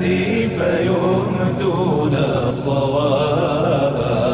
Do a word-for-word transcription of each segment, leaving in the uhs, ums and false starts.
نستفتي فيهدون صوابا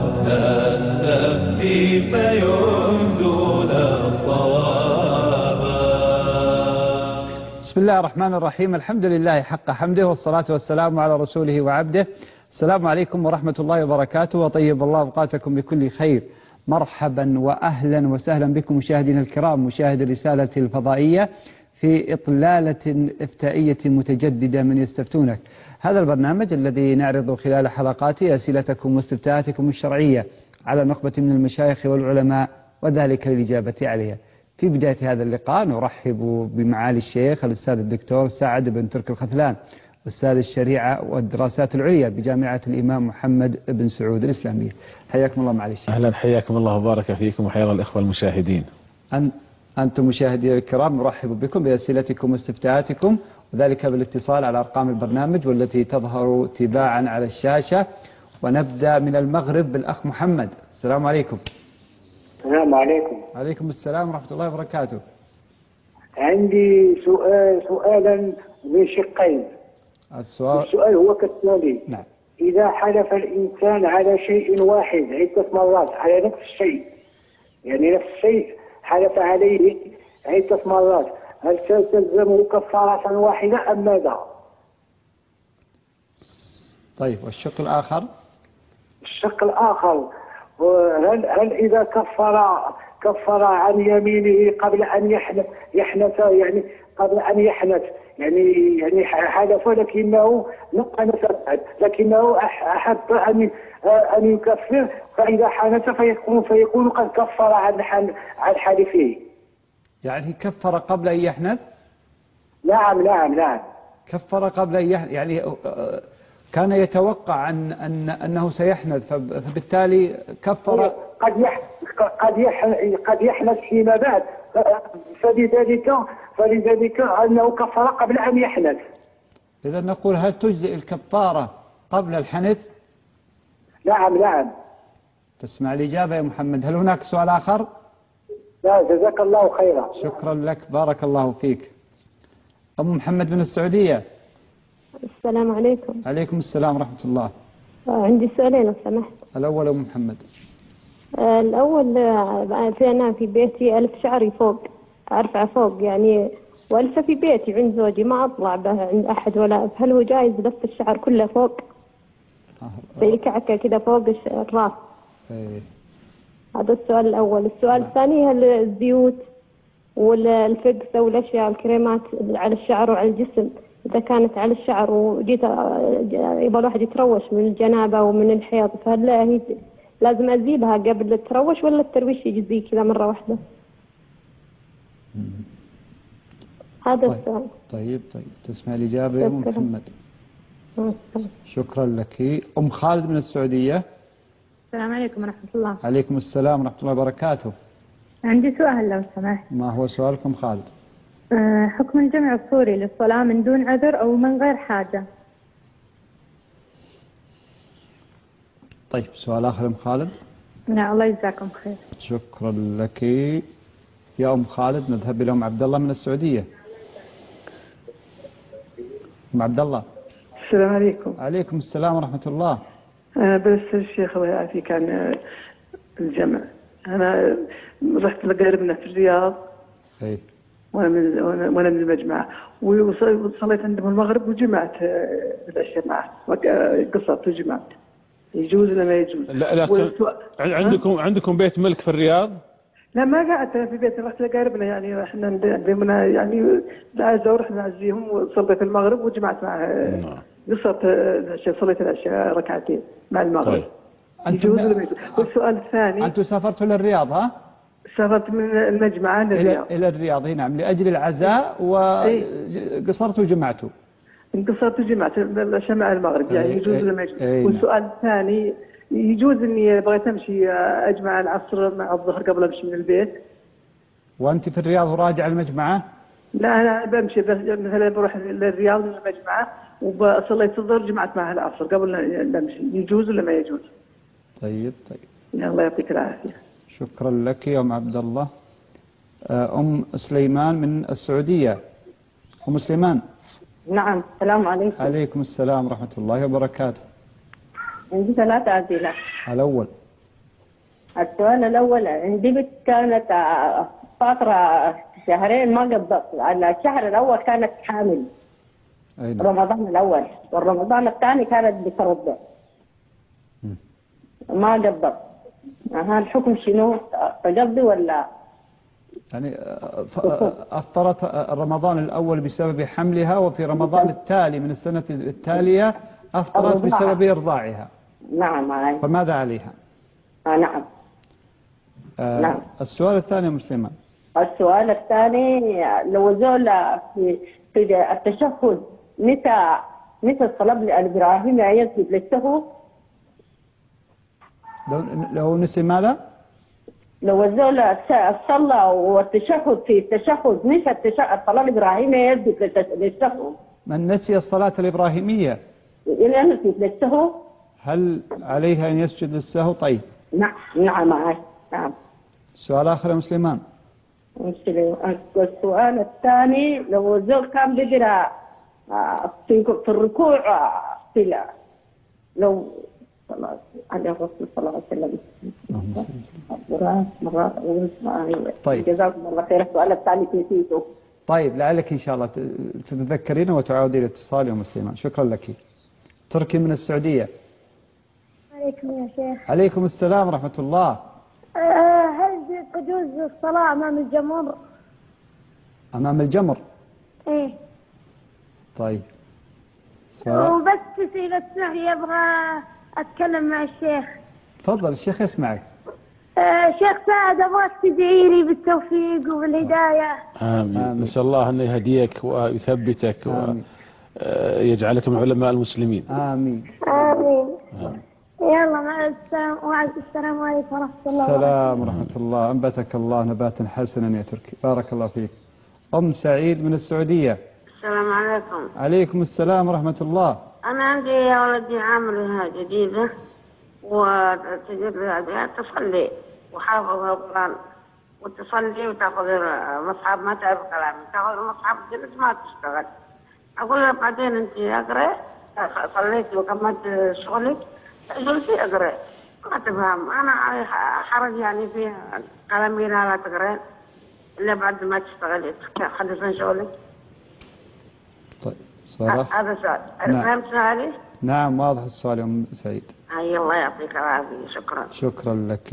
نستفتي فيهدون صوابا. بسم الله الرحمن الرحيم. الحمد لله حق حمده والصلاة والسلام على رسوله وعبده. السلام عليكم ورحمة الله وبركاته، وطيب الله أوقاتكم بكل خير. مرحبا وأهلا وسهلا بكم مشاهدينا الكرام، مشاهد الرسالة الفضائية في إطلالة إفتائية متجددة من يستفتونك. هذا البرنامج الذي نعرض خلال حلقاته أسئلتكم واستفتاءاتكم الشرعية على نخبة من المشايخ والعلماء، وذلك للإجابة عليها. في بداية هذا اللقاء نرحب بمعالي الشيخ الأستاذ الدكتور سعد بن ترك الختلان، أستاذ الشريعة والدراسات العليا بجامعة الإمام محمد بن سعود الإسلامية. حياكم الله معالي الشيخ. أهلا، حياكم الله وبارك فيكم وحيا الإخوة المشاهدين. أن أنتم مشاهدي الكرام نرحب بكم بأسئلتكم واستفتاءاتكم، وذلك بالاتصال على أرقام البرنامج والتي تظهر تباعا على الشاشة. ونبدأ من المغرب بالأخ محمد. السلام عليكم. السلام عليكم. عليكم السلام ورحمة الله وبركاته. عندي سؤال سؤالا من شقين. السؤال السؤال هو كالتالي: نعم. إذا حلف الإنسان على شيء واحد عدة مرات على نفس الشيء، يعني نفس الشيء حلف عليه عدة مرات، هل تلزمه كفارة واحدة أم ماذا؟ طيب، والشق الآخر؟ الشق الآخر، هل هل إذا كفر كفر عن يمينه قبل أن يحنث يحنث يعني قبل أن يحنث يعني يعني حلف لكنه نقنس بعد، لكنه أحب أن أن يكفر، فإذا حنث فيكون فيكون قد كفر عن عن حلفه. يعني كفر قبل أن يحنث؟ نعم نعم نعم. كفر قبل أن يحنث، يعني كان يتوقع أن أن أنه سيحنث، فبالتالي كفر. قد يح قد يح قد يحنث فيما بعد، فلذلك فلذلك أنه كفر قبل أن يحنث. إذا نقول هل تجزئ الكفارة قبل الحنث؟ نعم نعم. تسمع الإجابة يا محمد. هل هناك سؤال آخر؟ لا، جزاك الله خيرا. شكرا لك، بارك الله فيك. أم محمد من السعودية. السلام عليكم. عليكم السلام ورحمة الله. عندي سؤالين لو سمحت. الأول أم محمد. الأول، في أنا في بيتي ألف شعري فوق، أرفع فوق يعني، وألف في بيتي عند زوجي، ما أطلع به عند أحد ولا، هل هو جايز لف الشعر كله فوق زي كعكة كده فوق الرأس؟ ايه. هذا السؤال الأول. السؤال الثاني: هل الزيوت والفقس والأشياء الكريمات على الشعر وعلى الجسم إذا كانت على الشعر وجيت يبغى الواحد يتروش من الجنابة ومن الحيض، فهل هي لازم أزيلها قبل التروش ولا الترويش يجزي كذا مرة واحدة؟ هذا طيب. السؤال. طيب طيب تسمع الإجابة يا أم محمد. شكرا لك. أم خالد من السعودية. السلام عليكم ورحمة الله. عليكم السلام ورحمة الله وبركاته. عندي سؤال لو سمحت. ما هو سؤالكم خالد؟ أه حكم الجمع الصوري للصلاة من دون عذر أو من غير حاجة. طيب، سؤال آخر أم خالد؟ نعم، الله يجزاكم خير. شكرا لك يا أم خالد. نذهب إلى أم عبد الله من السعودية. أم عبد الله. السلام عليكم. عليكم السلام ورحمة الله. أنا بس الشيخ الله يعافيك عن الجمع. أنا رحت لقربنا في الرياض. أي. وأنا من وأنا من المجمع، وصليت عندهم المغرب وجمعت العشاء معه، قصرت وجمعت. يجوز ولا ما يجوز؟ لا لا. عندكم عندكم بيت ملك في الرياض؟ لا، ما قعدت في بيت، رحت لقاربنا يعني، احنا عندنا يعني العزاء ورحنا نعزيهم، وصليت المغرب وجمعت معه. قصرت العشاء، صليت العشاء ركعتين مع المغرب. طيب. يجوز ولا ما يجوز؟ والسؤال الثاني: أنتم سافرتوا للرياض ها؟ سافرت من المجمع للرياض. إلى إلى الرياض، نعم، لأجل العزاء، وقصرتوا وجمعتوا. انقصرت وجمعت العشاء مع المغرب، يعني يجوز ولا ما يجوز؟ أي. والسؤال الثاني: يجوز اني بغيت امشي اجمع العصر مع الظهر قبل امشي من البيت؟ وانت في الرياض وراجع المجمعه؟ لا، انا بمشي بس مثلا بروح للرياض للمجمعه وصليت الظهر جمعت معها العصر قبل لا امشي، يجوز ولا ما يجوز؟ طيب طيب. الله يعطيك العافيه. شكرا لك يا ام عبد الله. أم سليمان من السعودية. أم سليمان. نعم. السلام عليكم. عليكم السلام ورحمة الله وبركاته. عندي ثلاثة أسئلة. الأول. السؤال الأول، عندي بنت كانت آه، فترة شهرين ما قضت. الشهر الأول كانت حامل. أين؟ رمضان الأول، والرمضان الثاني كانت بترضع. ما قضت. ها الحكم شنو؟ تقضي ولا؟ يعني أفطرت رمضان الأول بسبب حملها، وفي رمضان التالي من السنة التالية أفطرت بسبب إرضاعها. نعم. علي. فماذا عليها؟ آه نعم. آه نعم. السؤال الثاني مسلمة. السؤال الثاني، لو زول في في التشهد متى متى الصلاة الإبراهيمية يسجد للسهو؟ لو لو نسي ماذا؟ لو الزول صلى والتشهد في التشهد مش التشهد الصلاة الإبراهيمية يسجد للسهو. من نسي الصلاة الإبراهيمية يسجد للسهو؟ هل عليها أن يسجد للسهو؟ طيب. نعم. نعم. نعم. سؤال آخر يا مسلمان. السؤال الثاني، لو الزول كان بيقرأ في في الركوع في لو على الرسول صلى الله عليه وسلم مرات أقول طيب. جزاكم الله خير. السؤال الثاني نسيته. طيب لعلك إن شاء الله تتذكرين وتعودين الاتصال يا مسلمان. شكرا لك. تركي من السعودية. عليكم يا شيخ. عليكم السلام ورحمة الله. هل تجوز الصلاة أمام الجمر؟ أمام الجمر؟ إيه. طيب. وبس في بس يبغى أتكلم مع الشيخ. تفضل الشيخ يسمعك. آه شيخ سعد، أبغاك تدعي لي بالتوفيق وبالهداية. آمين. آمين. نسأل الله أن يهديك ويثبتك ويجعلك من علماء المسلمين. آمين. آمين. آمين. يلا مع السلام. وعليكم السلام عليكم ورحمة الله وبركاته. السلام ورحمة الله. أنبتك الله نباتا حسنا يا تركي. بارك الله فيك. أم سعيد من السعودية. السلام عليكم. عليكم السلام ورحمة الله. أنا عندي يا ولدي عاملها جديدة وتجد لها تصلي وحافظ القرآن وتصلي وتاخذ المصحف، ما تعرف كلامي، تاخذ المصحف جلس ما تشتغل. أقول لها بعدين أنت أقرأ، صليتي وكملت شغلك جلسي أقرأ، ما تفهم. أنا حرج يعني في كلامي لا تقرأ إلا بعد ما تشتغلي خلصين شغلك. طيب سؤال هذا سؤال. نعم. فهمت سؤالي؟ نعم واضح السؤال يا أم سعيد. أي الله يعطيك العافية. شكرا. شكرا لك.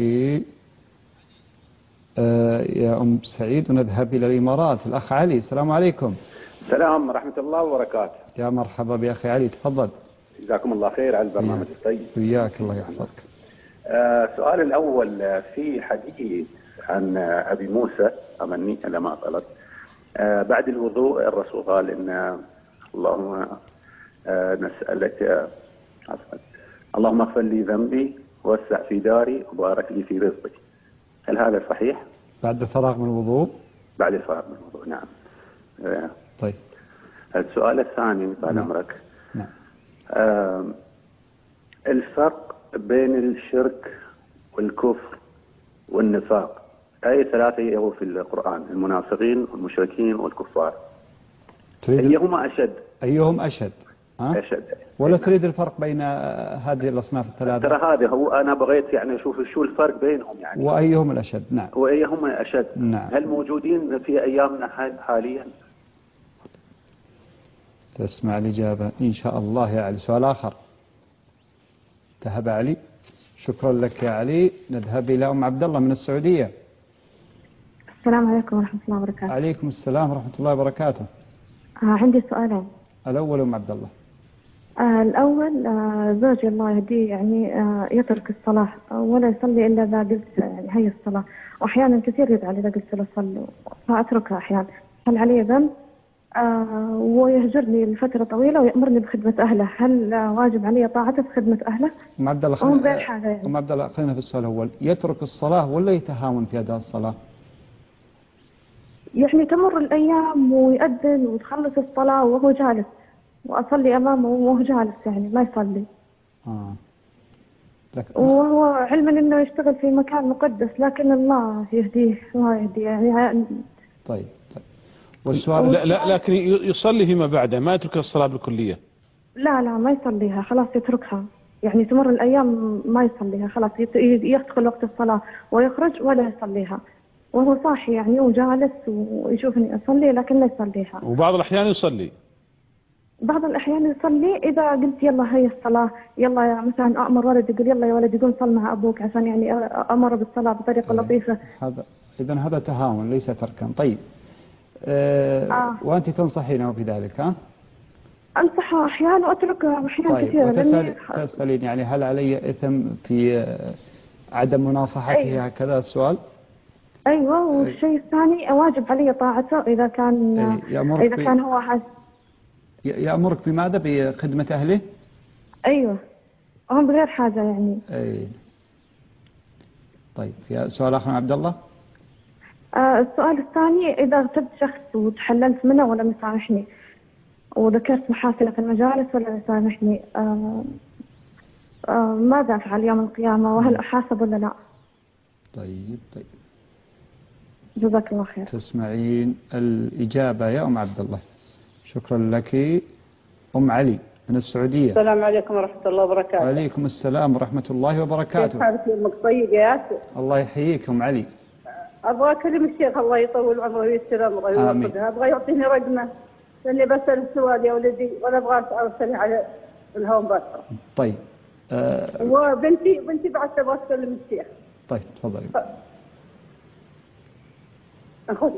آه يا أم سعيد، ونذهب إلى الإمارات. الأخ علي. السلام عليكم. السلام ورحمة الله وبركاته. يا مرحبا بأخي علي، تفضل. جزاكم الله خير على البرنامج الطيب. وياك الله يحفظك. السؤال آه الأول، في حديث عن أبي موسى أمني لما غلط، آه بعد الوضوء الرسول قال إن اللهم آه نسألك آه اللهم اغفر لي ذنبي ووسع في داري وبارك لي في رزقي. هل هذا صحيح؟ بعد الفراغ من الوضوء؟ بعد الفراغ من الوضوء نعم. آه طيب. السؤال الثاني طال عمرك. نعم. آه الفرق بين الشرك والكفر والنفاق، أي ثلاثة هو في القرآن، المنافقين والمشركين والكفار، أيهما أشد؟ أيهم أشد؟ ها؟ أشد. ولا تريد الفرق بين هذه الأصناف الثلاثة؟ ترى هذا هو أنا بغيت يعني أشوف شو الفرق بينهم يعني. وأيهم الأشد؟ نعم. وأيهم الأشد؟ نعم. هل موجودين في أيامنا حاليا؟ تسمع الإجابة إن شاء الله يا علي. سؤال آخر. ذهب علي. شكرا لك يا علي. نذهب إلى أم عبد الله من السعودية. السلام عليكم ورحمة الله وبركاته. عليكم السلام ورحمة الله وبركاته. آه عندي سؤالين. الأول أم عبد الله. آه الأول آه زوجي الله يهديه يعني آه يترك الصلاة ولا يصلي إلا إذا قلت يعني هي الصلاة، وأحيانا كثير يزعل إذا قلت له صلوا فأتركها أحيانا. هل علي ذنب؟ آه ويهجرني لفترة طويلة ويأمرني بخدمة أهله، هل آه واجب علي طاعته في خدمة أهله؟ أم عبد الله خلينا يعني. أم عبد الله خلينا في السؤال الأول، يترك الصلاة ولا يتهاون في أداء الصلاة؟ يعني تمر الأيام ويأذن وتخلص الصلاة وهو جالس وأصلي أمامه وهو جالس يعني ما يصلي. آه. لك... وهو علما إنه يشتغل في مكان مقدس، لكن الله يهديه الله يهديه يعني. طيب طيب. والسؤال لا, لا لكن يصلي فيما بعده، ما يترك الصلاة بالكلية. لا لا ما يصليها، خلاص يتركها، يعني تمر الأيام ما يصليها، خلاص يدخل وقت الصلاة ويخرج ولا يصليها، وهو صاحي يعني وجالس ويشوفني أصلي لكن لا يصليها. وبعض الأحيان يصلي بعض الأحيان يصلي إذا قلت يلا هي الصلاة، يلا يا مثلا أمر ولد يقول يلا يا ولد يقوم صل مع أبوك عشان يعني أمر بالصلاة بطريقة لطيفة. هذا إذا هذا تهاون ليس تركا. طيب آه آه. وأنت تنصحينه في ذلك؟ ها؟ أنصحه أحيانا وأتركه أحيانا طيب كثيرا. وتسأل تسألين يعني هل علي إثم في عدم مناصحته؟ أيوة. هكذا السؤال. أيوة. والشيء الثاني واجب علي طاعته إذا كان أي. إذا كان هو حس يأمرك بماذا؟ بخدمة أهله؟ أيوة هم بغير حاجة يعني. أي. طيب في سؤال آخر عبد الله؟ آه السؤال الثاني إذا اغتبت شخص وتحللت منه ولم يسامحني وذكرت محاسنه في المجالس ولا يسامحني، آه آه ماذا أفعل يوم القيامة وهل أحاسب ولا لا؟ طيب طيب جزاك الله خير. تسمعين الإجابة يا أم عبد الله. شكرا لك. أم علي من السعودية. السلام عليكم ورحمة الله وبركاته. وعليكم السلام ورحمة الله وبركاته. كيف حالك يومك طيب يا ياسر؟ الله يحييك أم علي. أبغى أكلم الشيخ الله يطول عمره ويسر أمره ويوفقه، أبغى يعطيني رقمه لأني بسأل السؤال يا ولدي ولا أبغى أرسله على الهوم باسرة. طيب. أه وبنتي بنتي بعد تبغى تكلم الشيخ. طيب تفضلي. أخذي.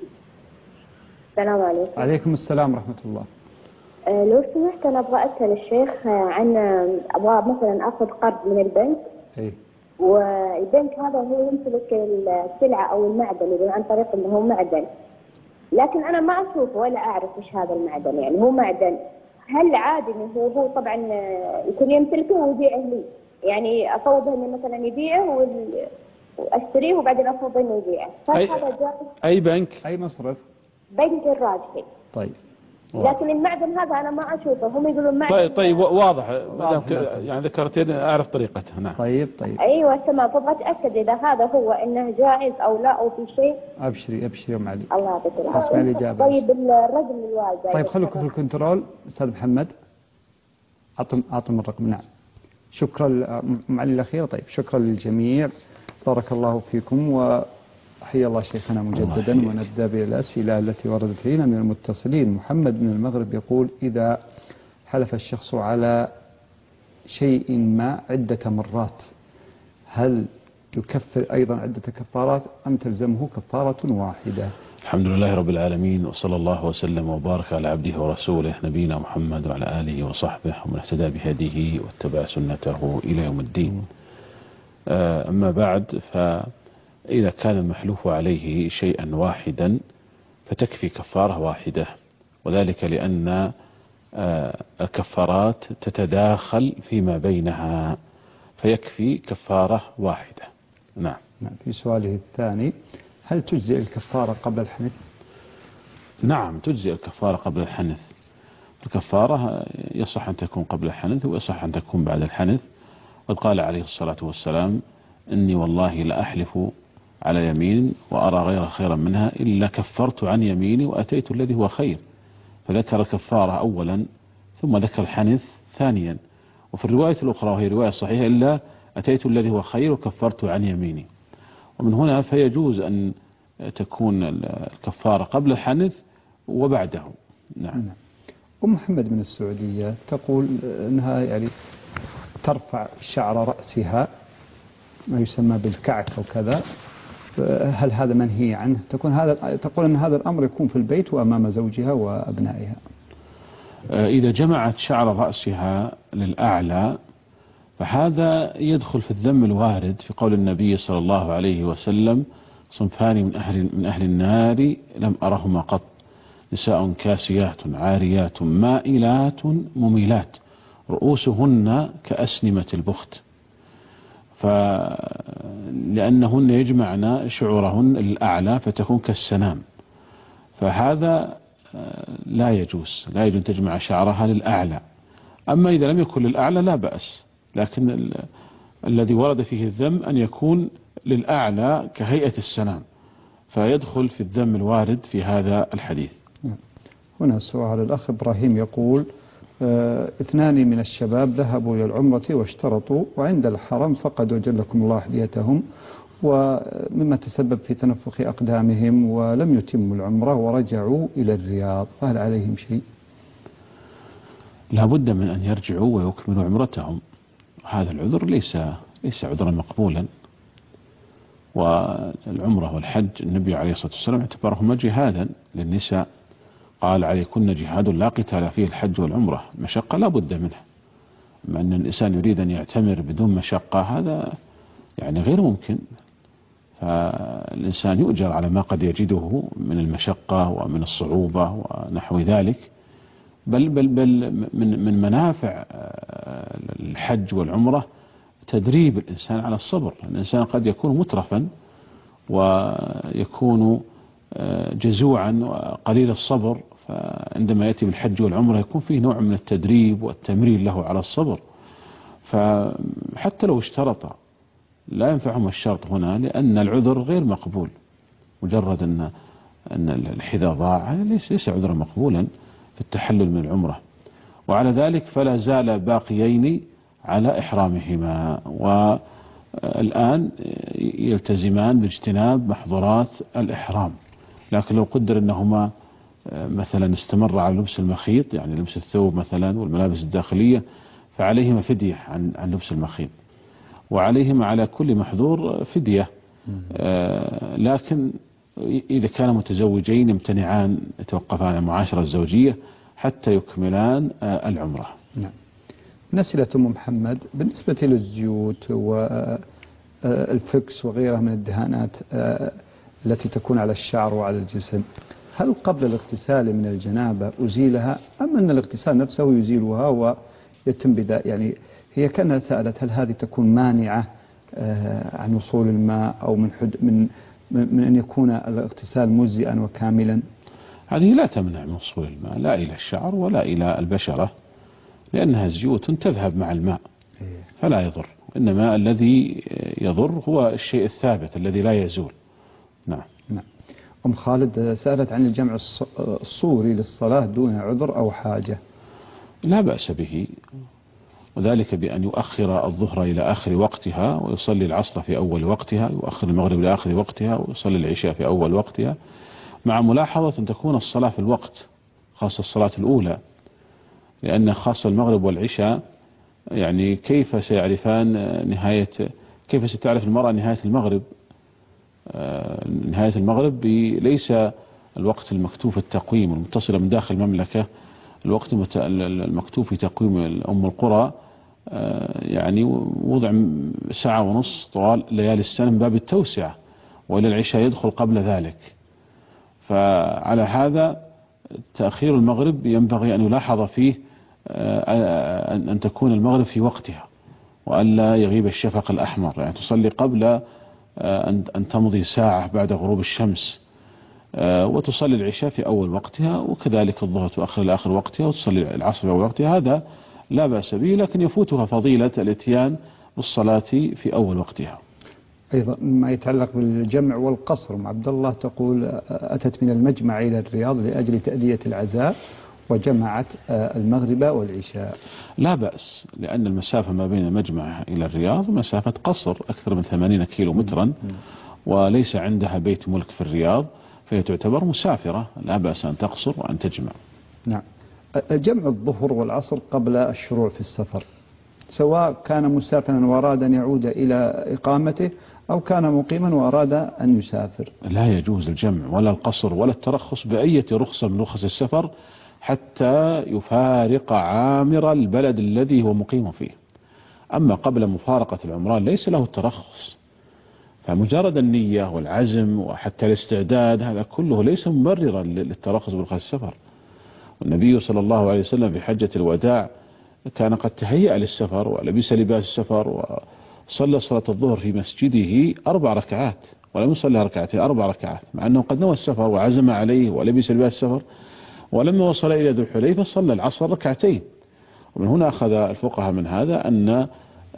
السلام عليكم. عليكم السلام ورحمة الله. أه لو سمحت أنا أبغى أسأل الشيخ عن أبغى مثلا أخذ قرض من البنك. إيه. والبنك هذا هو يمتلك السلعة أو المعدن اللي عن طريق إنه هو معدن، لكن أنا ما أشوفه ولا أعرف إيش هذا المعدن، يعني هو معدن هل عادي إنه هو هو طبعا يكون يمتلكه ويبيعه لي، يعني أفوضه إنه مثلا يبيعه وأشتريه وبعدين أفوضه إنه يبيعه، فهذا جائز؟ أي بنك؟ أي مصرف؟ بنك الراجحي. طيب. لكن المعدن هذا أنا ما أشوفه، هم يقولون معدن. طيب طيب واضح, واضح يعني ذكرتين أعرف طريقتها. نعم. طيب طيب. أيوة تمام، فبغى أتأكد إذا هذا هو إنه جائز أو لا أو في شيء. أبشري أبشري يا أم علي. الله يعطيك العافية. تسمع الإجابة. طيب الرقم للوالدة. طيب خلوكم في الكنترول أستاذ محمد. أعطم أعطم الرقم. نعم. شكرا أم علي الأخيرة. طيب شكرا للجميع، بارك الله فيكم وحيا الله شيخنا مجددا. ونبدأ بالأسئلة التي وردت لنا من المتصلين. محمد من المغرب يقول: إذا حلف الشخص على شيء ما عدة مرات هل يكفر أيضا عدة كفارات أم تلزمه كفارة واحدة؟ الحمد لله رب العالمين، وصلى الله وسلم وبارك على عبده ورسوله نبينا محمد وعلى آله وصحبه ومن اهتدى بهديه واتبع سنته إلى يوم الدين. أما بعد، فإذا كان المحلوف عليه شيئا واحدا فتكفي كفارة واحدة، وذلك لأن الكفارات تتداخل فيما بينها، فيكفي كفارة واحدة. نعم. نعم. في سؤاله الثاني: هل تجزئ الكفارة قبل الحنث؟ نعم تجزئ الكفارة قبل الحنث. الكفارة يصح أن تكون قبل الحنث ويصح أن تكون بعد الحنث. قد قال عليه الصلاة والسلام: إني والله لأحلف على يمين وأرى غير خيرا منها إلا كفرت عن يميني وأتيت الذي هو خير. فذكر الكفارة أولا ثم ذكر الحنث ثانيا. وفي الرواية الأخرى وهي رواية صحيحة: إلا أتيت الذي هو خير وكفرت عن يميني. ومن هنا فيجوز أن تكون الكفارة قبل الحنث وبعده. نعم. أم محمد من السعودية تقول أنها يعني ترفع شعر رأسها ما يسمى بالكعك وكذا، هل هذا منهي عنه؟ تكون هذا تقول أن هذا الأمر يكون في البيت وأمام زوجها وأبنائها. إذا جمعت شعر رأسها للأعلى فهذا يدخل في الذم الوارد في قول النبي صلى الله عليه وسلم: صنفان من أهل, من أهل النار لم أرهما قط، نساء كاسيات عاريات مائلات مميلات رؤوسهن كأسنمة البخت. فلأنهن يجمعن شعورهن الأعلى فتكون كالسنام، فهذا لا يجوز، لا يجوز تجمع شعرها للأعلى. أما إذا لم يكن للأعلى لا بأس، لكن ال... الذي ورد فيه الذم أن يكون للأعلى كهيئة السنام، فيدخل في الذم الوارد في هذا الحديث. هنا سؤال الأخ إبراهيم يقول آه اثنان من الشباب ذهبوا إلى العمرة واشترطوا وعند الحرم فقدوا جلكم الله أحذيتهم، ومما تسبب في تنفخ أقدامهم ولم يتموا العمرة ورجعوا إلى الرياض، فهل عليهم شيء؟ لا بد من أن يرجعوا ويكملوا عمرتهم. هذا العذر ليس ليس عذرا مقبولا، والعمرة والحج النبي عليه الصلاة والسلام اعتبرهما جهادا للنساء، قال عليكن جهاد لا قتال فيه الحج والعمرة، مشقة لا بد منها. مع أن الإنسان يريد أن يعتمر بدون مشقة هذا يعني غير ممكن، فالإنسان يؤجر على ما قد يجده من المشقة ومن الصعوبة ونحو ذلك. بل بل بل من من منافع الحج والعمرة تدريب الإنسان على الصبر. الإنسان قد يكون مترفا ويكون جزوعا وقليل الصبر، فعندما يأتي بالحج والعمرة يكون فيه نوع من التدريب والتمرين له على الصبر. فحتى لو اشترط لا ينفعهم الشرط هنا، لأن العذر غير مقبول. مجرد أن أن الحذاء ضاع ليس ليس عذرا مقبولا في التحلل من العمرة. وعلى ذلك فلا زال باقيين على إحرامهما، والآن يلتزمان باجتناب محظورات الإحرام. لكن لو قدر أنهما مثلا استمر على لبس المخيط، يعني لبس الثوب مثلا والملابس الداخلية، فعليهما فدية عن عن لبس المخيط، وعليهما على كل محظور فدية. آه لكن إذا كان متزوجين يمتنعان يتوقفان عن المعاشرة الزوجية حتى يكملان آه العمرة. نعم. نسألة أم محمد بالنسبة للزيوت والفكس وغيرها من الدهانات آه التي تكون على الشعر وعلى الجسم، هل قبل الاغتسال من الجنابة أزيلها أم أن الاغتسال نفسه يزيلها ويتم بذا؟ يعني هي كانت سألت هل هذه تكون مانعة آه عن وصول الماء أو من حد من من أن يكون الاغتسال مجزئا وكاملا؟ هذه لا تمنع من وصول الماء لا إلى الشعر ولا إلى البشرة، لأنها زيوت تذهب مع الماء فلا يضر. إنما الذي يضر هو الشيء الثابت الذي لا يزول. نعم. نعم. أم خالد سألت عن الجمع الصوري للصلاة دون عذر أو حاجة. لا بأس به، وذلك بأن يؤخر الظهر إلى آخر وقتها ويصلي العصر في أول وقتها، يؤخر المغرب إلى آخر وقتها ويصلي العشاء في أول وقتها، مع ملاحظة أن تكون الصلاة في الوقت، خاصة الصلاة الأولى، لأن خاصة المغرب والعشاء يعني كيف سيعرفان نهاية، كيف ستعرف المرأة نهاية المغرب؟ نهاية المغرب ليس الوقت المكتوب في التقويم المتصل من داخل المملكة، الوقت المكتوب في تقويم أم القرى يعني وضع ساعة ونص طوال ليالي السنة من باب التوسعة، وإلى العشاء يدخل قبل ذلك. فعلى هذا تأخير المغرب ينبغي أن يلاحظ فيه أن تكون المغرب في وقتها وألا يغيب الشفق الأحمر، يعني تصلي قبل أن تمضي ساعة بعد غروب الشمس، وتصلي العشاء في أول وقتها، وكذلك الظهر تؤخر إلى آخر وقتها، وتصلي العصر في أول وقتها. هذا لا بأس به، لكن يفوتها فضيلة الاتيان بالصلاة في أول وقتها. أيضا ما يتعلق بالجمع والقصر، أم عبد الله تقول أتت من المجمع إلى الرياض لأجل تأدية العزاء وجمعت المغرب والعشاء. لا بأس، لأن المسافة ما بين المجمع إلى الرياض مسافة قصر أكثر من ثمانين كيلو مترا، وليس عندها بيت ملك في الرياض، فهي تعتبر مسافرة، لا بأس أن تقصر وأن تجمع. نعم. جمع الظهر والعصر قبل الشروع في السفر، سواء كان مسافرا وأراد أن يعود إلى إقامته أو كان مقيما وأراد أن يسافر، لا يجوز الجمع ولا القصر ولا الترخص بأية رخصة من رخص السفر حتى يفارق عامر البلد الذي هو مقيم فيه. أما قبل مفارقة العمران ليس له الترخص، فمجرد النية والعزم وحتى الاستعداد هذا كله ليس مبررا للترخص برخص السفر. والنبي صلى الله عليه وسلم في حجة الوداع كان قد تهيأ للسفر ولبس لباس السفر وصلى صلاة الظهر في مسجده أربع ركعات، ولم يصلي ركعتين، أربع ركعات، مع أنه قد نوى السفر وعزم عليه ولبس لباس السفر. ولما وصل إلى ذو الحليفة صلى العصر ركعتين. ومن هنا أخذ الفقهاء من هذا أن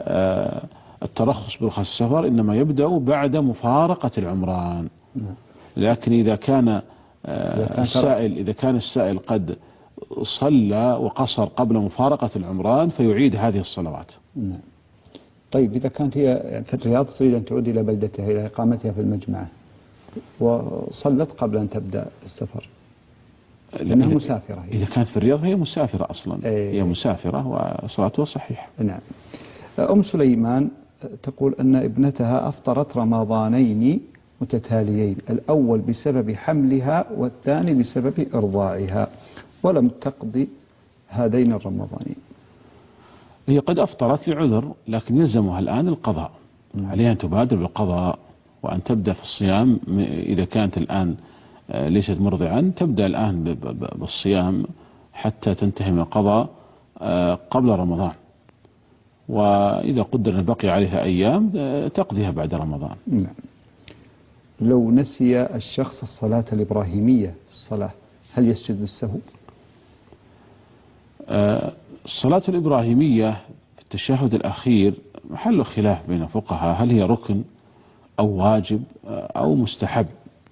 الترخص برخص السفر إنما يبدأ بعد مفارقة العمران. لكن إذا كان السائل إذا كان السائل قد صلى وقصر قبل مفارقة العمران فيعيد هذه الصلوات. طيب إذا كانت هي في الرياض تريد أن تعود إلى بلدتها إلى إقامتها في المجمعة وصلت قبل أن تبدأ السفر لأنها مسافرة هي. إذا كانت في الرياض هي مسافرة أصلا. أيه. هي مسافرة وصلاتها صحيحة. نعم. أم سليمان تقول أن ابنتها أفطرت رمضانين متتاليين، الأول بسبب حملها والثاني بسبب إرضاعها، ولم تقضي هذين الرمضانين. هي قد أفطرت لعذر لكن يلزمها الآن القضاء. عليها أن تبادر بالقضاء وأن تبدأ في الصيام. إذا كانت الآن ليست مرضعا تبدأ الآن بالصيام حتى تنتهي من القضاء قبل رمضان، وإذا قدر أن بقي عليها أيام تقضيها بعد رمضان. نعم. لو نسي الشخص الصلاة الإبراهيمية في الصلاة هل يسجد للسهو؟ الصلاة الإبراهيمية في التشهد الأخير محل خلاف بين الفقهاء هل هي ركن أو واجب أو مستحب،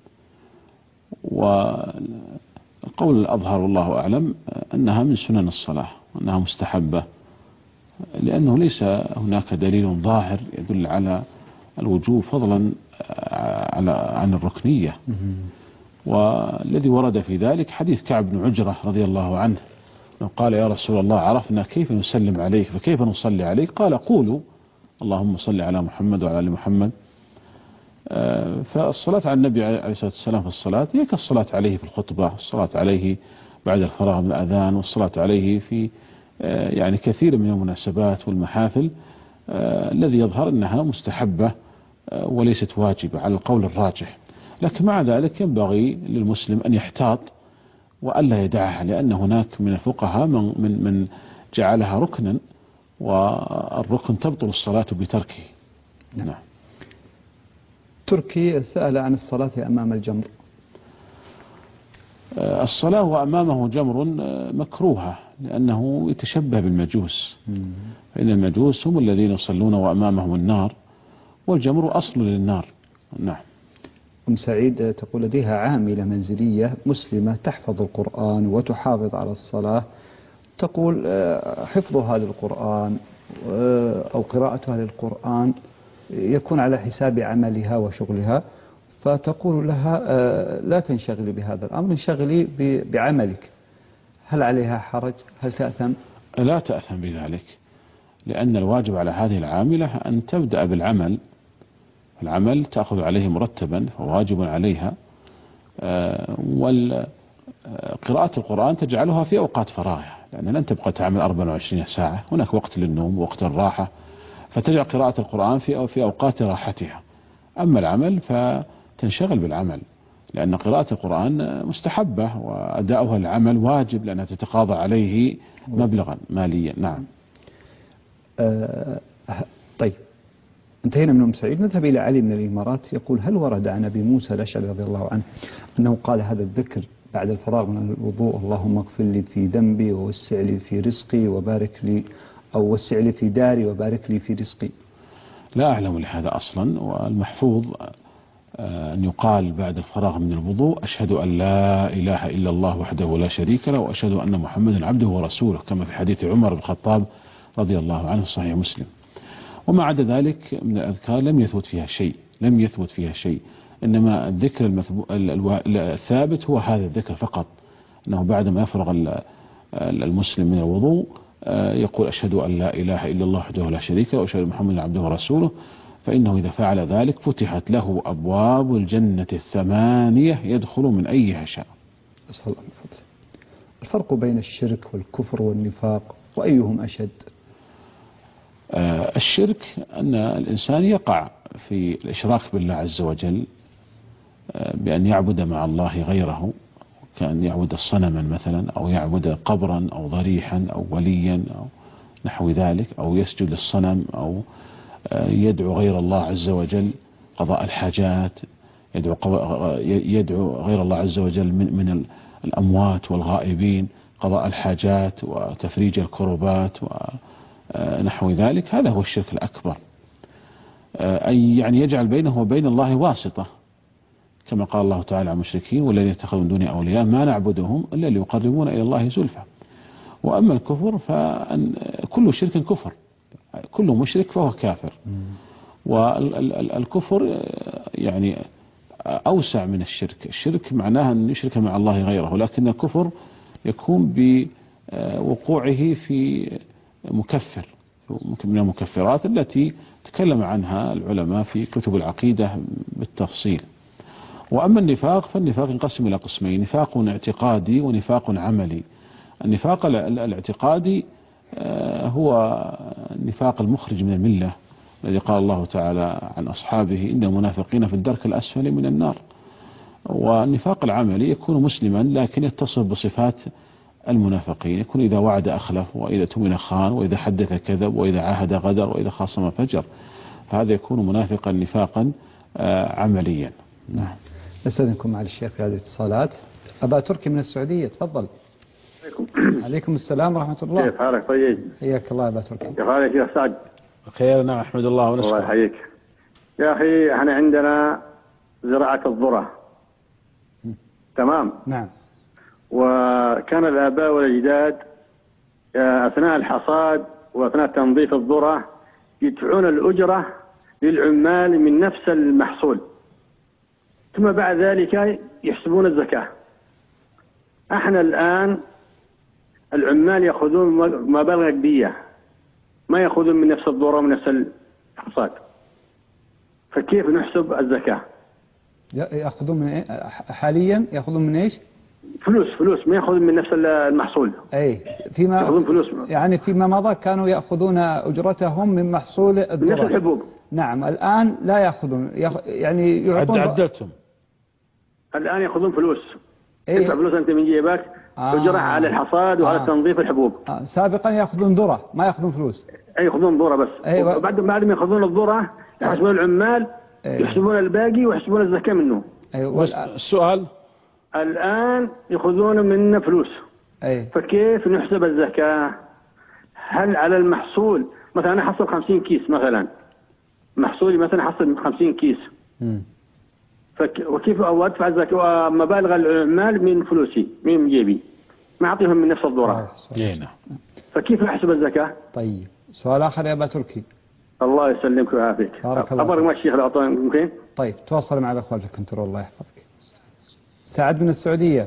والقول الأظهر والله أعلم أنها من سنن الصلاة أنها مستحبة، لأنه ليس هناك دليل ظاهر يدل على الوجوب فضلا على عن الركنية. والذي ورد في ذلك حديث كعب بن عجرة رضي الله عنه قال يا رسول الله عرفنا كيف نسلم عليك فكيف نصلي عليك؟ قال قولوا اللهم صل على محمد وعلى آل محمد. فالصلاة على النبي عليه الصلاة والسلام في الصلاة هي كالصلاة عليه في الخطبة، الصلاة عليه بعد الفراغ من الأذان، والصلاة عليه في يعني كثير من المناسبات والمحافل. الذي يظهر أنها مستحبة وليست واجبة على القول الراجح، لكن مع ذلك ينبغي للمسلم أن يحتاط وألا يدعها، لأن هناك من الفقهاء من, من, من جعلها ركنا، والركن تبطل الصلاة بتركه. نعم. تركي سأل عن الصلاة أمام الجمر. الصلاة وأمامه جمر مكروهة لأنه يتشبه بالمجوس، فإن المجوس هم الذين يصلون وأمامهم النار، والجمر أصل للنار. نعم. أم سعيد تقول لديها عاملة منزلية مسلمة تحفظ القرآن وتحافظ على الصلاة، تقول حفظها للقرآن أو قراءتها للقرآن يكون على حساب عملها وشغلها، فتقول لها لا تنشغلي بهذا الأمر، انشغلي بعملك. هل عليها حرج؟ هل تأثم؟ لا تأثم بذلك، لأن الواجب على هذه العاملة أن تبدأ بالعمل. العمل تأخذ عليه مرتبا فواجب عليها، وقراءة القرآن تجعلها في أوقات فراغها، لأن لن تبقى تعمل أربعة وعشرين ساعة، هناك وقت للنوم ووقت الراحة، فتجعل قراءة القرآن في في أوقات راحتها. أما العمل فتنشغل بالعمل، لأن قراءة القرآن مستحبة وأداؤها العمل واجب، لأنها تتقاضى عليه مبلغا ماليا. نعم. أه طيب، انتهينا من أم سعيد، نذهب إلى علي من الإمارات. يقول هل ورد عن أبي موسى الأشعري رضي الله عنه أنه قال هذا الذكر بعد الفراغ من الوضوء: اللهم اغفر لي في ذنبي ووسع لي في رزقي وبارك لي، أو وسع لي في داري وبارك لي في رزقي؟ لا أعلم لهذا أصلا، والمحفوظ أن يقال بعد الفراغ من الوضوء: أشهد أن لا إله إلا الله وحده لا شريك له وأشهد أن محمدا عبده ورسوله، كما في حديث عمر بن الخطاب رضي الله عنه صحيح مسلم. وما عدا ذلك من الأذكار لم يثبت فيها شيء، لم يثبت فيها شيء، إنما الذكر الثابت هو هذا الذكر فقط، أنه بعدما يفرغ المسلم من الوضوء يقول: أشهد أن لا إله إلا الله وحده لا شريك له وأشهد أن محمدا عبده ورسوله، فإنه إذا فعل ذلك فتحت له أبواب الجنة الثمانية يدخل من أيها شاء. أسأل الله من فضله. الفرق بين الشرك والكفر والنفاق وأيهم أشد؟ آه الشرك أن الإنسان يقع في الإشراك بالله عز وجل آه بأن يعبد مع الله غيره، كأن يعبد صنما مثلا، أو يعبد قبرا أو ضريحا أو وليا أو نحو ذلك، أو يسجد للصنم، أو آه يدعو غير الله عز وجل قضاء الحاجات، يدعو, يدعو غير الله عز وجل من, من الأموات والغائبين قضاء الحاجات وتفريج الكربات ونحو ذلك. هذا هو الشرك الأكبر، أي يعني يجعل بينه وبين الله واسطة، كما قال الله تعالى عن المشركين والذين اتخذوا من دونه أولياء ما نعبدهم إلا ليقربونا إلى الله زلفى. وأما الكفر فكل شرك كفر، كل مشرك فهو كافر. والكفر يعني أوسع من الشرك. الشرك معناها أن يشرك مع الله غيره، لكن الكفر يكون بوقوعه في مكفر من المكفرات التي تكلم عنها العلماء في كتب العقيدة بالتفصيل. وأما النفاق فالنفاق ينقسم إلى قسمين: نفاق اعتقادي ونفاق عملي. النفاق الاعتقادي هو النفاق المخرج من الملة الذي قال الله تعالى عن أصحابه إن المنافقين في الدرك الأسفل من النار. والنفاق العملي يكون مسلما لكن يتصف بصفات المنافقين، يكون إذا وعد أخلف، وإذا تمن خان، وإذا حدث كذب، وإذا عاهد غدر، وإذا خاصم فجر. فهذا يكون منافقا نفاقا عمليا. نعم. نستأذنكم مع الشيخ في هذه الاتصالات. أبا تركي من السعودية، تفضل. عليكم. عليكم السلام ورحمة الله. كيف حالك؟ طيب. حياك الله أبا تركي. كيف حالك يا سعد؟ بخير، نعم أحمد الله ونشكره. الله يحييك. يا أخي احنا عندنا زراعة الذرة. تمام. نعم. وكان الآباء والأجداد أثناء الحصاد وأثناء تنظيف الذرة يدفعون الأجرة للعمال من نفس المحصول، ثم بعد ذلك يحسبون الزكاة. احنا الآن العمال يأخذون مبالغ كبيرة، ما يأخذون من نفس الذرة ومن نفس الحصاد، فكيف نحسب الزكاة؟ يأخذون من إيه؟ حاليا يأخذون من إيش؟ فلوس فلوس ما يأخذون من نفس المحصول. أي فيما يأخذون فلوس يعني فيما مضى كانوا يأخذون أجرتهم من محصول الذرة، من نفس الحبوب. نعم. الآن لا يأخذون، يأخ... يعني يعطون عدلتم. الآن يأخذون فلوس. إيه؟ تدفع فلوس أنت من جيبك آه. أجرة على الحصاد وعلى آه. تنظيف الحبوب. آه. سابقا يأخذون ذرة، ما يأخذون فلوس. أي يأخذون ذرة بس. أيوة. وبعد بعد ما يأخذون الذرة يحسبون العمال، أيوة. يحسبون الباقي ويحسبون الزكاة منه. أيوة. السؤال الآن يأخذون منا فلوس. أي. فكيف نحسب الزكاة؟ هل على المحصول مثلا أنا حصل خمسين كيس مثلا، محصولي مثلا حصل خمسين كيس، م. فك... وكيف أدفع الزكاة ومبالغ العمال من فلوسي من جيبي، ما أعطيهم من نفس الذرة. جينا. فكيف أحسب الزكاة؟ طيب سؤال آخر يا أبا تركي. الله يسلمك ويعافيك. أبارك مع الشيخ لو أعطوني ممكن. طيب تواصل مع الأخوة في الكنترول الله يحفظك. سعد من السعودية.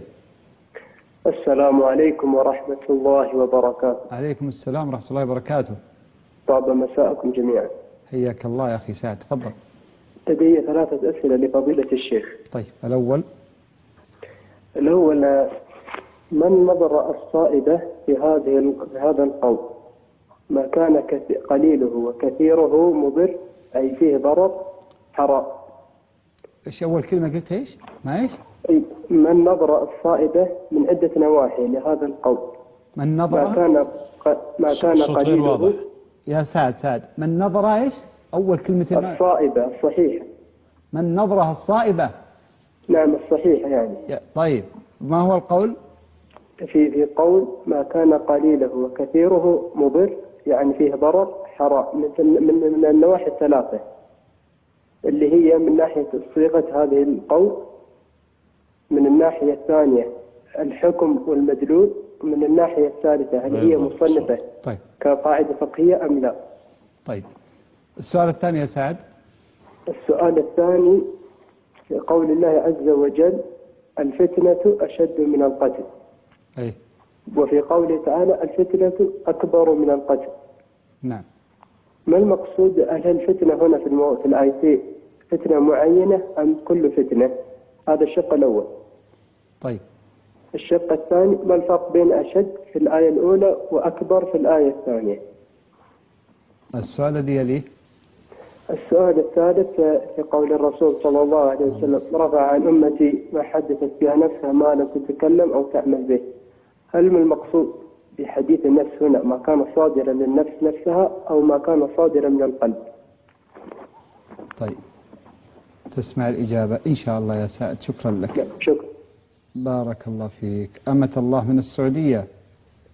السلام عليكم ورحمة الله وبركاته. عليكم السلام ورحمة الله وبركاته. طاب مساءكم جميعا. حياك الله يا أخي سعد، تفضل. لدي ثلاثة أسئلة لفضيلة الشيخ. طيب الأول الأول ما النظرة الصائبة في هذه هذا القول؟ ما كان قليله وكثيره مضر أي فيه ضرر حرام. إيش أول كلمة قلت إيش؟ ما إيش؟ ما النظرة الصائبة من عدة نواحي لهذا القول؟ ما النظرة؟ ما كان ما كان قليله. يا سعد سعد ما النظرة إيش؟ أول كلمة الصائبة الصحيحة. ما النظرة الصائبة؟ نعم الصحيحة يعني. طيب ما هو القول؟ في في قول ما كان قليله وكثيره مضر يعني فيه ضرر حرام من من, من النواحي الثلاثة اللي هي من ناحية صيغة هذه القول، من الناحية الثانية الحكم والمدلول، ومن الناحية الثالثة هل هي مصنفة طيب. كقاعدة فقهية أم لا؟ طيب السؤال الثاني يا سعد. السؤال الثاني في قول الله عز وجل الفتنة أشد من القتل. أي. وفي قوله تعالى الفتنة أكبر من القتل. نعم. ما المقصود؟ هل الفتنة هنا في المو... في الآيتين فتنة معينة أم كل فتنة؟ هذا الشق الأول. طيب. الشق الثاني ما الفرق بين أشد في الآية الأولى وأكبر في الآية الثانية؟ السؤال الذي يليه. السؤال الثالث في قول الرسول صلى الله عليه وسلم رفع عن أمتي ما حدثت بها نفسها ما لم تتكلم أو تعمل به. هل من المقصود بحديث النفس هنا ما كان صادرا للنفس نفسها أو ما كان صادرا من القلب؟ طيب تسمع الإجابة إن شاء الله يا سعد. شكرا لك. شكرا. بارك الله فيك. أمة الله من السعودية.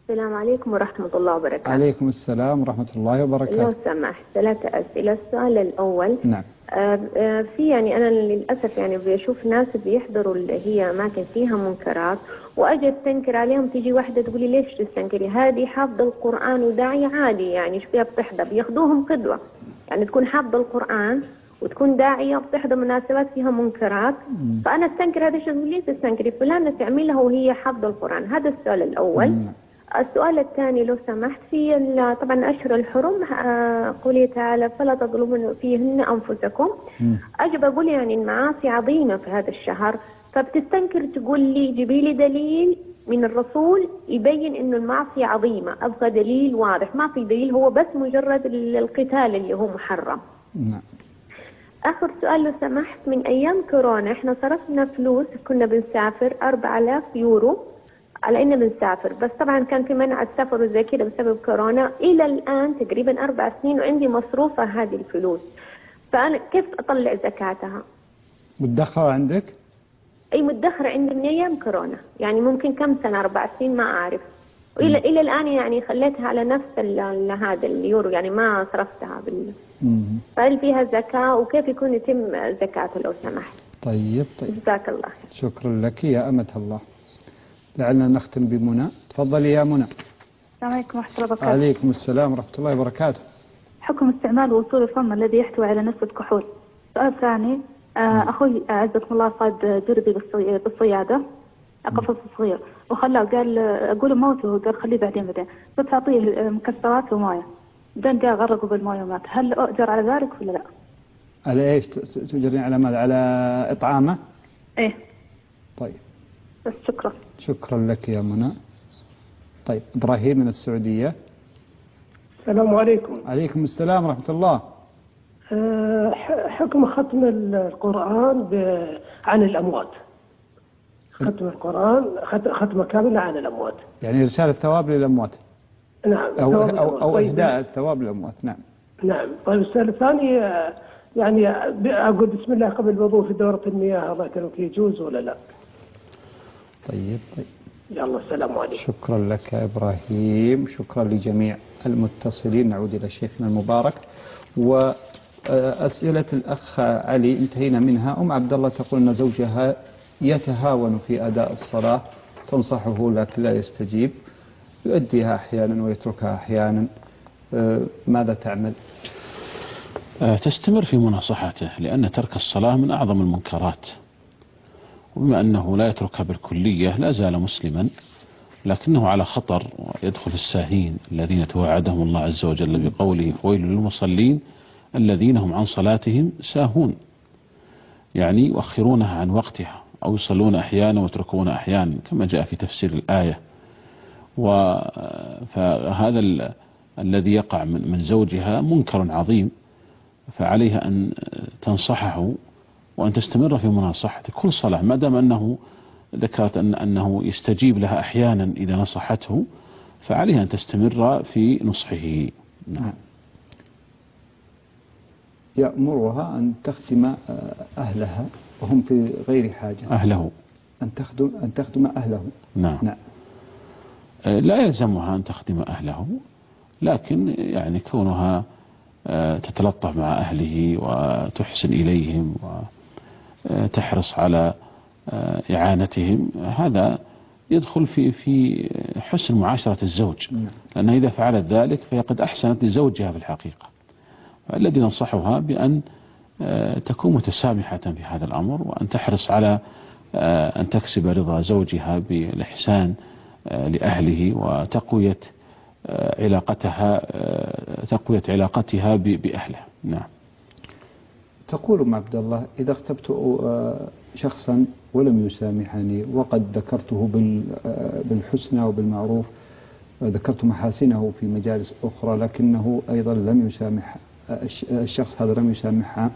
السلام عليكم ورحمة الله وبركاته. عليكم السلام ورحمة الله وبركاته. لو سمحت ثلاثة أسئلة. السؤال الأول، نعم. آه آه في يعني أنا للأسف يعني بشوف ناس بيحضروا اللي هي أماكن فيها منكرات، وأجي تنكر عليهم، تيجي واحدة تقولي ليش تستنكري؟ هذه حافظة القرآن وداعية عادي، يعني شو فيها بتحضر؟ بياخذوهم قدوة، يعني تكون حافظة القرآن وتكون داعية وبتحضر مناسبات فيها منكرات، مم. فأنا استنكر هذا الشيء، ليه تستنكري؟ فلانة تعملها وهي حافظة القرآن. هذا السؤال الأول. مم. السؤال الثاني لو سمحت، في طبعا أشهر الحرم قوله تعالى فلا تظلموا فيهن أنفسكم. أجي بقول يعني المعاصي عظيمة في هذا الشهر، فبتستنكر تقول لي جيبي لي دليل من الرسول يبين إنه المعصية عظيمة، أبغى دليل واضح. ما في دليل، هو بس مجرد القتال اللي هو محرم. نعم. آخر سؤال لو سمحت، من أيام كورونا إحنا صرفنا فلوس، كنا بنسافر أربعة آلاف يورو على إننا بنسافر، بس طبعا كان في منع السفر وزي كده بسبب كورونا. إلى الآن تقريبا أربع سنين وعندي مصروفة هذه الفلوس، فأنا كيف أطلع زكاتها؟ مدخرة عندك؟ أي مدخرة عندي من أيام كورونا، يعني ممكن كم سنة، أربع سنين ما أعرف. وإلى إلى الآن يعني خليتها على نفس هذا اليورو، يعني ما صرفتها بال. فهل فيها زكاة وكيف يكون يتم زكاتها لو سمحت؟ طيب طيب. جزاك الله. شكرا لك يا أمة الله. لعلنا نختم بمنى. تفضلي يا منى. السلام عليكم ورحمة الله وبركاته. عليكم السلام ورحمة الله وبركاته. حكم استعمال وصول الفم الذي يحتوي على نسبة كحول. سؤال ثاني، أخوي أعزكم الله صاد دربي بالصيادة، قفص صغير، وخلاه قال أقول موته، قال خليه بعدين بعدين، فتعطيه مكسرات وماء، بعدين قال غرقه بالماء ومات، هل أؤجر على ذلك ولا لا؟ على إيش تؤجرين؟ على ماذا؟ على إطعامه؟ إيه. طيب. بس شكرا. شكرا لك يا منى. طيب إبراهيم من السعودية. السلام عليكم. عليكم السلام ورحمة الله. حكم ختم القرآن عن الأموات. ختم القرآن ختمة كاملة عن الأموات. يعني رسالة ثواب للأموات. نعم. أو أو, أو إهداء الثواب للأموات. نعم. نعم. طيب السؤال الثاني، يعني أقول بسم الله قبل الوضوء في دورة المياه، الله يكرمك، يجوز ولا لا؟ طيب طيب. يلا السلام عليكم. شكرا لك يا إبراهيم، شكرا لجميع المتصلين. نعود إلى شيخنا المبارك. وأسئلة الأخ علي انتهينا منها. أم عبد الله تقول أن زوجها يتهاون في أداء الصلاة، تنصحه لكن لا يستجيب، يؤديها أحيانا ويتركها أحيانا، ماذا تعمل؟ تستمر في مناصحته، لأن ترك الصلاة من أعظم المنكرات، وبما أنه لا يتركها بالكلية لا زال مسلما، لكنه على خطر ويدخل الساهين الذين توعدهم الله عز وجل بقوله ويل للمصلين الذين هم عن صلاتهم ساهون، يعني يؤخرونها عن وقتها أو يصلون أحيانا ويتركون أحيانا كما جاء في تفسير الآية. فهذا الذي يقع من زوجها منكر عظيم، فعليها أن تنصحه وأن تستمر في مناصحته كل صلاة، ما دام أنه ذكرت أن أنه يستجيب لها أحيانا إذا نصحته، فعليها أن تستمر في نصحه. نعم. يأمرها أن تخدم أهلها وهم في غير حاجة. أهله. أن تخدم أن تخدم أهله. نعم. نعم. لا يلزمها أن تخدم أهله، لكن يعني كونها تتلطف مع أهله وتحسن إليهم وتحرص على إعانتهم، هذا يدخل في في حسن معاشرة الزوج، لأنها إذا فعلت ذلك فهي قد أحسنت لزوجها في الحقيقة. فالذي ننصحها بأن تكون متسامحة في هذا الأمر، وأن تحرص على أن تكسب رضا زوجها بالإحسان لأهله وتقوية علاقتها تقوية علاقتها بأهلها. نعم. تقول أم عبد الله إذا اغتبت شخصا ولم يسامحني وقد ذكرته بالحسنى وبالمعروف، ذكرت محاسنه في مجالس أخرى، لكنه أيضا لم يسامح الشخص هذا، لم يسامحها،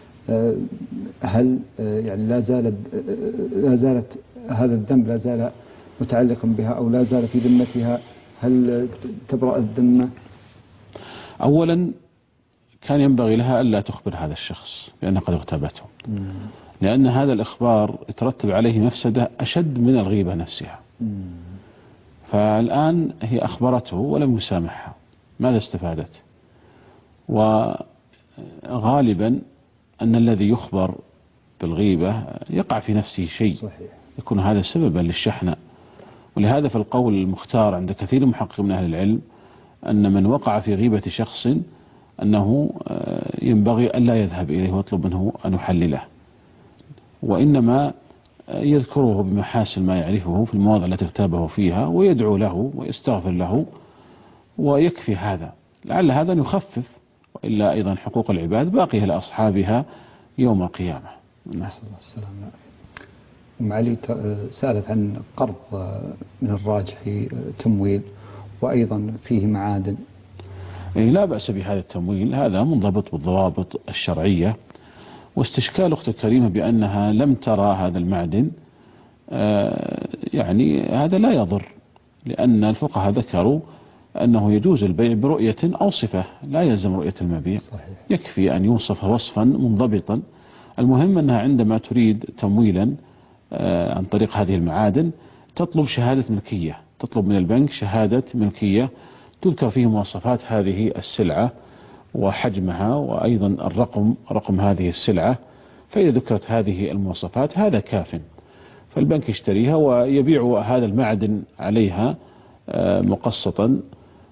هل يعني لا زالت لا زالت هذا الذنب لا زال متعلقا بها أو لا زال في ذمتها؟ هل تبرأ الذمة؟ أولا كان ينبغي لها ألا تخبر هذا الشخص بأنها قد اغتابته، لأن هذا الإخبار يترتب عليه مفسدة أشد من الغيبة نفسها. فالآن هي أخبرته ولم يسامحها، ماذا استفادت؟ وغالبا أن الذي يخبر بالغيبة يقع في نفسه شيء صحيح. يكون هذا سببا للشحنة. ولهذا فالقول المختار عند كثير محقق من أهل العلم أن من وقع في غيبة شخص أنه ينبغي ألا يذهب إليه ويطلب منه أن يحلله، وإنما يذكره بمحاسن ما يعرفه في المواضع التي اغتابه فيها ويدعو له ويستغفر له ويكفي هذا، لعل هذا يخفف، وإلا أيضا حقوق العباد باقية لأصحابها يوم القيامة. نسأل الله السلامة. أم علي سألت عن قرض من الراجح تمويل وأيضا فيه معادن. لا بأس بهذا التمويل، هذا منضبط بالضوابط الشرعية. واستشكال أخت الكريمة بأنها لم ترى هذا المعدن يعني هذا لا يضر، لأن الفقهاء ذكروا أنه يجوز البيع برؤية أو صفة، لا يلزم رؤية المبيع صحيح. يكفي أن يوصف وصفا منضبطا. المهم أنها عندما تريد تمويلا عن طريق هذه المعادن تطلب شهادة ملكية، تطلب من البنك شهادة ملكية تذكر فيه مواصفات هذه السلعة وحجمها وأيضا الرقم رقم هذه السلعة، فإذا ذكرت هذه المواصفات هذا كاف، فالبنك يشتريها ويبيع هذا المعدن عليها مقسطا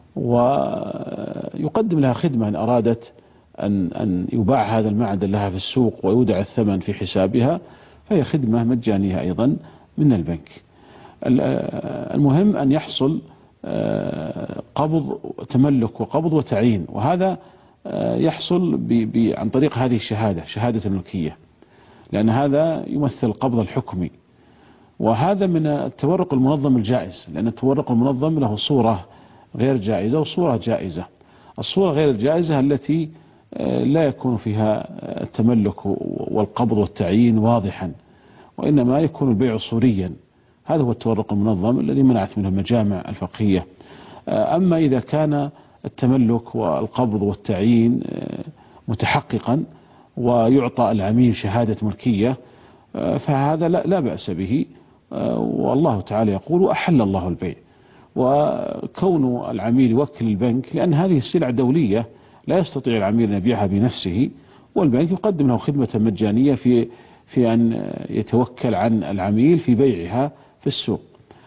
ويقدم لها خدمة إن أرادت أن أن يباع هذا المعدن لها في السوق ويودع الثمن في حسابها، فهي خدمة مجانية أيضا من البنك. المهم أن يحصل قبض تملك وقبض وتعيين، وهذا يحصل عن طريق هذه الشهادة، شهادة الملكية، لأن هذا يمثل القبض الحكمي، وهذا من التورق المنظم الجائز، لأن التورق المنظم له صورة غير جائزة وصورة جائزة. الصورة غير الجائزة التي لا يكون فيها التملك والقبض والتعيين واضحا، وإنما يكون البيع صوريا، هذا هو التورق المنظم الذي منعت منه المجامع الفقهية. أما إذا كان التملك والقبض والتعيين متحققا ويعطى العميل شهادة ملكية فهذا لا بأس به، والله تعالى يقول وأحل الله البيع. وكون العميل يوكل البنك لأن هذه السلع دولية لا يستطيع العميل أن يبيعها بنفسه، والبنك يقدم له خدمة مجانية في في أن يتوكل عن العميل في بيعها في السوق.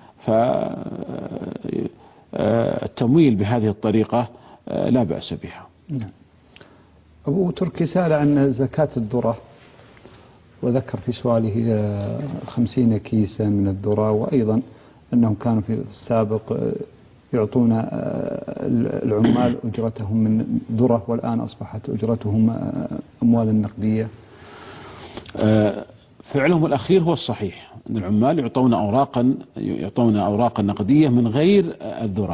فالتمويل بهذه الطريقة لا بأس بها. أبو تركي سأل عن زكاة الذرة، وذكر في سؤاله خمسين كيسا من الذرة، وأيضا أنهم كانوا في السابق يعطون العمال أجرتهم من ذرة، والآن أصبحت أجرتهم أموالا نقدية. فعلهم الأخير هو الصحيح، أن العمال يعطون أوراقا يعطون أوراقا نقدية من غير الذرة.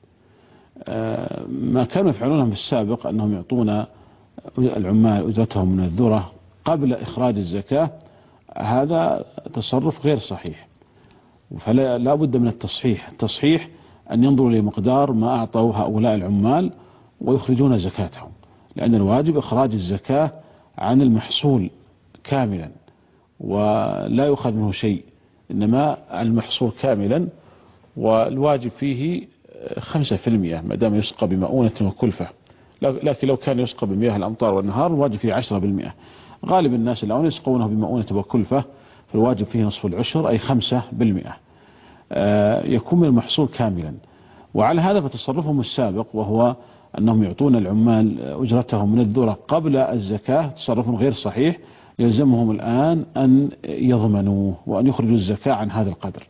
ما كانوا يفعلونه في السابق أنهم يعطون العمال أجرتهم من الذرة قبل إخراج الزكاة، هذا تصرف غير صحيح، فلا لا بد من التصحيح. التصحيح أن ينظروا لمقدار ما أعطوا هؤلاء العمال ويخرجون زكاتهم، لأن الواجب إخراج الزكاة عن المحصول كاملا ولا يؤخذ منه شيء، إنما عن المحصول كاملا، والواجب فيه خمسة في المئة ما دام يسقى بمؤونة وكلفة، لكن لو كان يسقى بمياه الأمطار والنهار الواجب فيه عشرة بالمئة. غالب الناس الآن يسقونه بمؤونة وكلفة، فالواجب فيه نصف العشر أي خمسة بالمئة، يكون من المحصول كاملا. وعلى هذا فتصرفهم السابق وهو أنهم يعطون العمال أجرتهم من الذرة قبل الزكاة تصرف غير صحيح، يلزمهم الآن أن يضمنوه وأن يخرجوا الزكاة عن هذا القدر.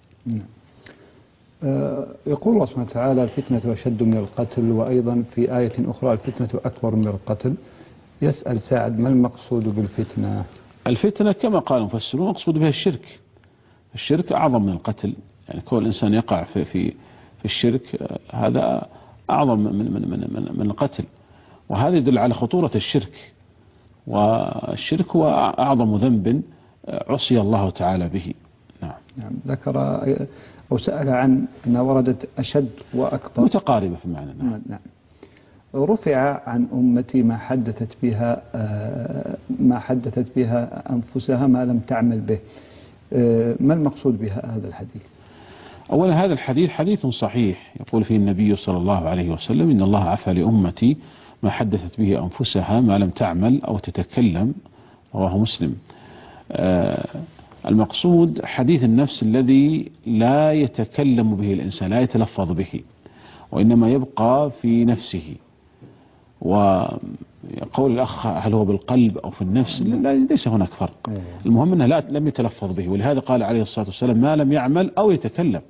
يقول الله سبحانه وتعالى الفتنة أشد من القتل، وأيضا في آية أخرى الفتنة أكبر من القتل. يسأل ساعد ما المقصود بالفتنة؟ الفتنة كما قال المفسرون مقصود بها الشرك، الشرك أعظم من القتل، يعني كون الإنسان يقع في في في الشرك هذا أعظم من من من من, من القتل، وهذا يدل على خطورة الشرك، والشرك هو أعظم ذنب عصي الله تعالى به. نعم. نعم. ذكر أو سأل عن أن وردت أشد وأكبر متقاربة في المعنى. نعم. نعم. رفع عن أمتي ما حدثت بها ما حدثت بها أنفسها ما لم تعمل به. ما المقصود بها هذا الحديث؟ أولا هذا الحديث حديث صحيح يقول فيه النبي صلى الله عليه وسلم إن الله عفى لأمتي ما حدثت به أنفسها ما لم تعمل أو تتكلم، رواه مسلم. آه المقصود حديث النفس الذي لا يتكلم به الإنسان، لا يتلفظ به، وإنما يبقى في نفسه. وقول الأخ هل هو بالقلب أو في النفس، لا ليس هناك فرق، المهم أنه لا لم يتلفظ به، ولهذا قال عليه الصلاة والسلام ما لم يعمل أو يتكلم.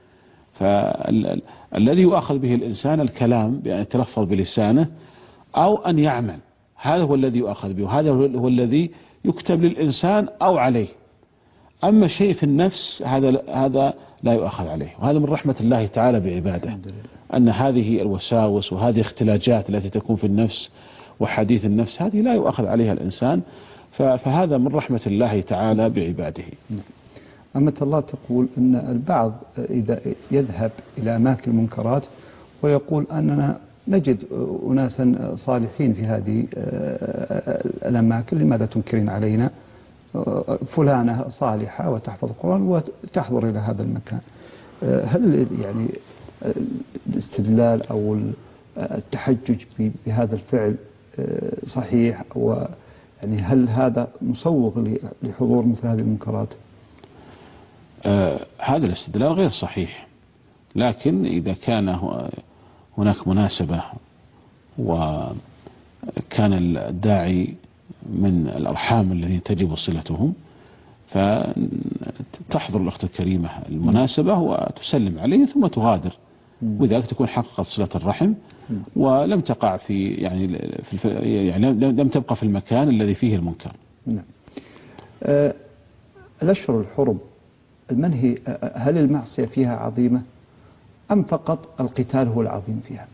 فالذي يؤخذ به الإنسان الكلام بأن يتلفظ بلسانه أو أن يعمل، هذا هو الذي يؤخذ به، وهذا هو الذي يكتب للإنسان أو عليه. أما شيء في النفس هذا هذا لا يؤخذ عليه، وهذا من رحمة الله تعالى بعباده، أن هذه الوساوس وهذه الاختلاجات التي تكون في النفس وحديث النفس هذه لا يؤخذ عليها الإنسان، فهذا من رحمة الله تعالى بعباده. أمة الله تقول أن البعض إذا يذهب إلى أماكن المنكرات ويقول أننا نجد أناسا صالحين في هذه الأماكن، لماذا تنكرين علينا؟ فلانة صالحة وتحفظ القرآن وتحضر إلى هذا المكان. هل يعني الاستدلال أو التحجج بهذا الفعل صحيح؟ ويعني هل هذا مسوغ لحضور مثل هذه المنكرات؟ آه هذا الاستدلال غير صحيح، لكن إذا كان هناك مناسبة وكان الداعي من الأرحام الذين تجب صلتهم فتحضر الأخت الكريمة المناسبة وتسلم عليه ثم تغادر، وذلك تكون حققت صلة الرحم ولم تقع في يعني في يعني لم تبقى في المكان الذي فيه المنكر. نعم. أه الأشهر الحرم المنهي، هل المعصية فيها عظيمة أم فقط القتال هو العظيم فيها؟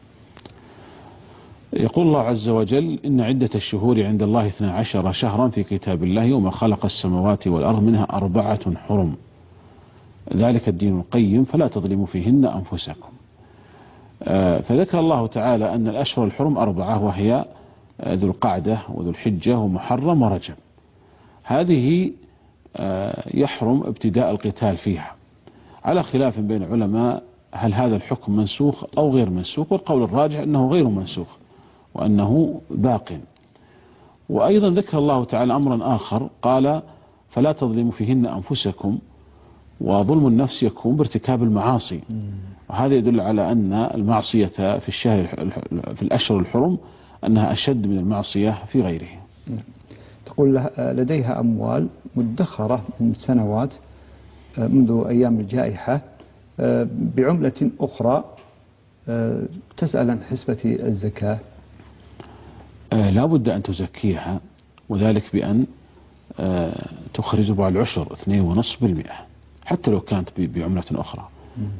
يقول الله عز وجل إن عدة الشهور عند الله اثنا عشر شهرا في كتاب الله يوم خلق السماوات والأرض منها أربعة حرم ذلك الدين القيم فلا تظلموا فيهن أنفسكم. فذكر الله تعالى أن الأشهر الحرم أربعة، وهي ذو القعدة وذو الحجة ومحرم ورجب. هذه يحرم ابتداء القتال فيها، على خلاف بين العلماء هل هذا الحكم منسوخ أو غير منسوخ، والقول الراجح أنه غير منسوخ وأنه باق. وأيضا ذكر الله تعالى أمرا آخر قال فلا تظلموا فيهن أنفسكم، وظلم النفس يكون بارتكاب المعاصي، وهذا يدل على أن المعصية في الشهر في الأشهر الحرم أنها أشد من المعصية في غيره. تقول لديها أموال مدخرة من سنوات منذ أيام الجائحة بعملة أخرى، تسأل عن حسبة الزكاة. لا بد أن تزكيها، وذلك بأن تخرج ربع العشر اثنين ونصف بالمئة حتى لو كانت بعملة أخرى،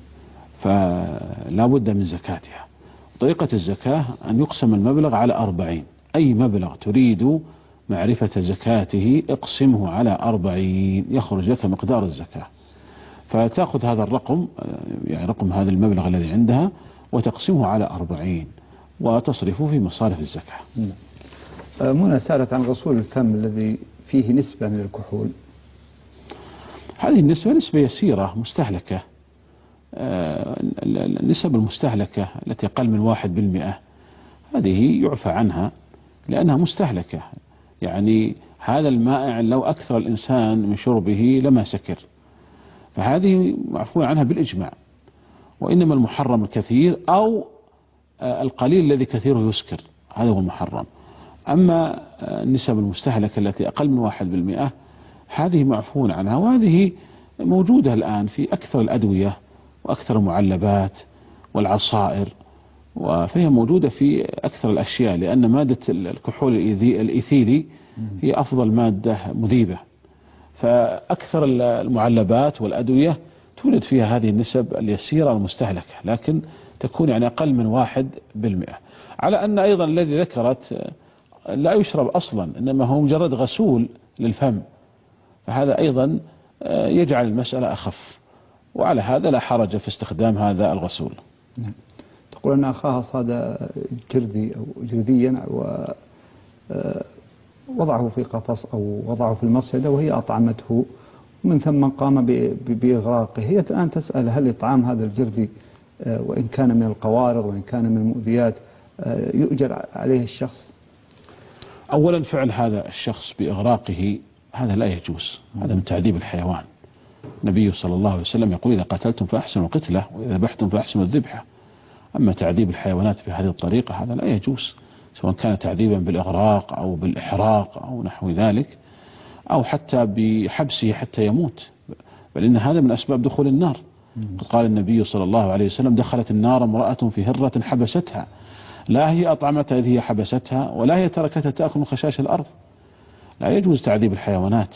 فلا بد من زكاتها. طريقة الزكاة أن يقسم المبلغ على أربعين، أي مبلغ تريد معرفة زكاته اقسمه على أربعين يخرج لك مقدار الزكاة، فتأخذ هذا الرقم يعني رقم هذا المبلغ الذي عندها وتقسمه على أربعين وتصرفه في مصارف الزكاة. منى سألت عن غسول الفم الذي فيه نسبة من الكحول. هذه النسبة نسبة يسيرة مستهلكة، النسب المستهلكة التي أقل من واحد بالمئة هذه يعفى عنها لأنها مستهلكة، يعني هذا المائع لو أكثر الإنسان من شربه لما سكر، فهذه معفو عنها بالإجماع. وإنما المحرم الكثير أو القليل الذي كثيره يسكر، هذا هو المحرم. أما النسب المستهلكة التي أقل من واحد بالمئة هذه معفو عنها، وهذه موجودة الآن في أكثر الأدوية وأكثر المعلبات والعصائر، فهي موجودة في أكثر الأشياء، لأن مادة الكحول الإيثيلي هي أفضل مادة مذيبة، فأكثر المعلبات والأدوية توجد فيها هذه النسب اليسيرة المستهلكة، لكن تكون يعني أقل من واحد بالمئة. على أن أيضا الذي ذكرت لا يشرب أصلا، إنما هو مجرد غسول للفم، فهذا أيضا يجعل المسألة أخف، وعلى هذا لا حرج في استخدام هذا الغسول. تقول أن أخاها صاد جرذي أو جرذيا ووضعه في قفص أو وضعه في المصيدة وهي أطعمته من ثم قام بإغراقه. هي الآن تسأل هل إطعام هذا الجرذي وإن كان من القوارض وإن كان من المؤذيات يؤجر عليه الشخص؟ أولا فعل هذا الشخص بإغراقه هذا لا يجوز، هذا من تعذيب الحيوان. النبي صلى الله عليه وسلم يقول إذا قتلتم فأحسنوا القتلة وإذا ذبحتم فأحسنوا الذبحة. أما تعذيب الحيوانات بهذه الطريقة هذا لا يجوز، سواء كان تعذيبا بالإغراق أو بالإحراق أو نحو ذلك، أو حتى بحبسه حتى يموت، بل إن هذا من أسباب دخول النار. قال النبي صلى الله عليه وسلم دخلت النار امرأة في هرة حبستها، لا هي أطعمتها إذ هي حبستها ولا هي تركتها تأكل من خشاش الأرض. لا يجوز تعذيب الحيوانات،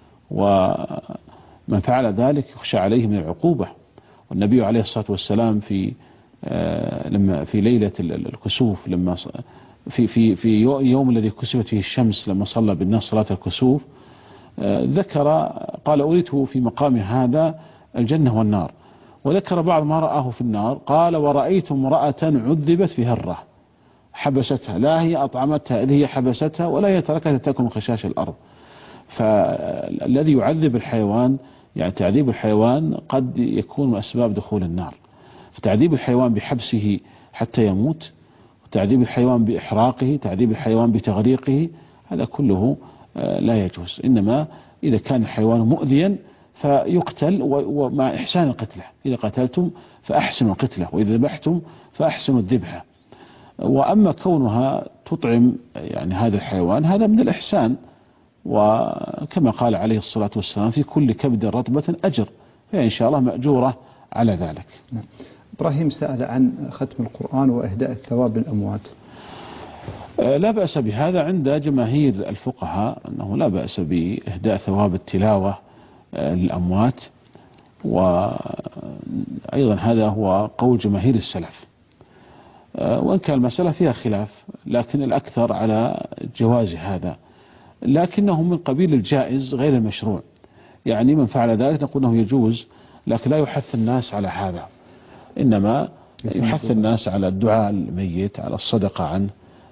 ومن فعل ذلك يخشى عليه من العقوبة. والنبي عليه الصلاة والسلام في لما في ليلة الكسوف، لما في في في يوم الذي كسفت فيه الشمس، لما صلى بالناس صلاة الكسوف، ذكر قال أريته في مقام هذا الجنة والنار، وذكر بعض ما رآه في النار، قال ورأيت امرأة عذبت في هرة حبستها، لا هي أطعمتها إذ هي حبستها ولا هي تركتها تأكل من خشاش الأرض. فالذي يعذب الحيوان، يعني تعذيب الحيوان قد يكون من أسباب دخول النار. فتعذيب الحيوان بحبسه حتى يموت، وتعذيب الحيوان بإحراقه، تعذيب الحيوان بتغريقه، هذا كله لا يجوز. إنما إذا كان الحيوان مؤذيا فيقتل ومع إحسان القتلة، إذا قتلتم فأحسنوا القتلة وإذا ذبحتم فأحسنوا الذبحة. وأما كونها تطعم يعني هذا الحيوان هذا من الإحسان، وكما قال عليه الصلاة والسلام في كل كبد رطبة أجر، فإن شاء الله مأجورة على ذلك. إبراهيم سأل عن ختم القرآن وإهداء الثواب للأموات. لا بأس بهذا عند جماهير الفقهاء، أنه لا بأس بإهداء ثواب التلاوة للأموات، وأيضا هذا هو قول جماهير السلف، وإن كان المسألة فيها خلاف، لكن الأكثر على جواز هذا، لكنه من قبيل الجائز غير المشروع. يعني من فعل ذلك نقول أنه يجوز، لكن لا يحث الناس على هذا، إنما يحث الناس على الدعاء الميت، على الصدقة عنه،